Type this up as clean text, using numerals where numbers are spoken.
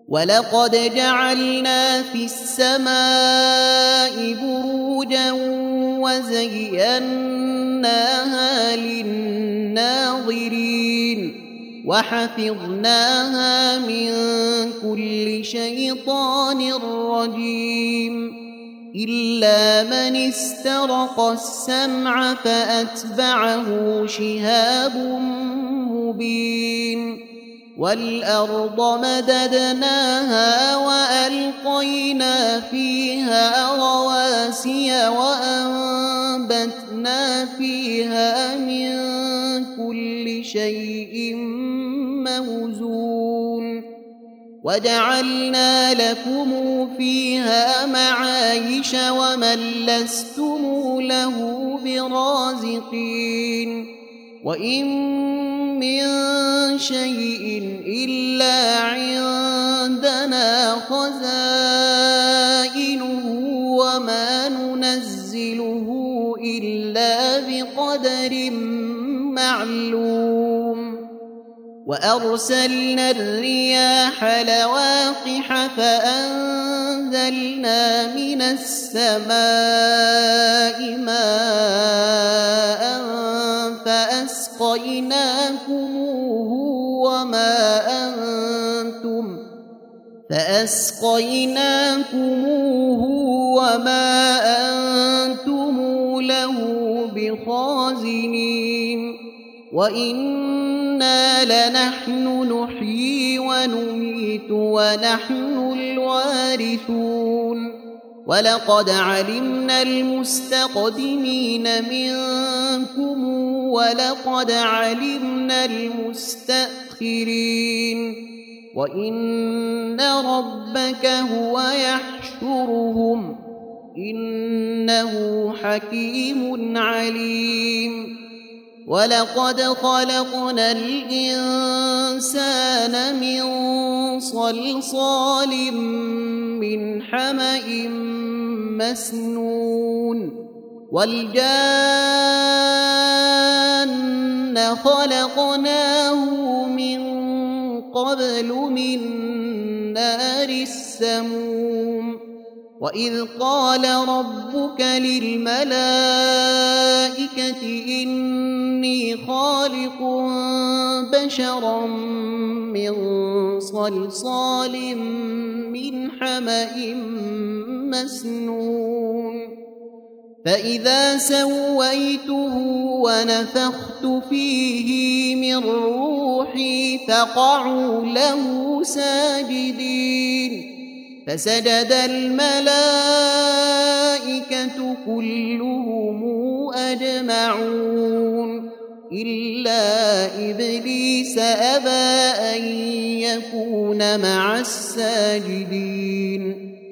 ولقد جعلنا في السماء بروجا وزيناها للناظرين وحفظناها من كل شيطان رجيم إلا من استرق السمع فأتبعه شهاب مبين والأرض مددناها وألقينا فيها رواسي وأنبتنا فيها من كل شيء موزون وجعلنا لكم فيها معايش ومن لستم له برازقين وإن من شيء إلا عندنا خزائنه وما ننزله إلا بقدر معلوم وأرسلنا الرياح لواقح فأنزلنا من السماء ماء فأسقيناكموه وما أنتم له بخازنين وإنا لنحن نحيي ونميت ونحن الوارثون ولقد علمنا المستقدمين منكم ولقد علمنا المستأخرين وإن ربك هو يحشرهم إنه حكيم عليم ولقد خلقنا الإنسان من صلصال من حمأ مسنون والجان خلقناه من قبل من نار السموم وإذ قال ربك للملائكة إني خالق بشرا من صلصال من حمأ مسنون فإذا سويته ونفخت فيه من روحي فقعوا له ساجدين فسجد الملائكة كلهم أجمعون إلا إبليس أبى أن يكون مع الساجدين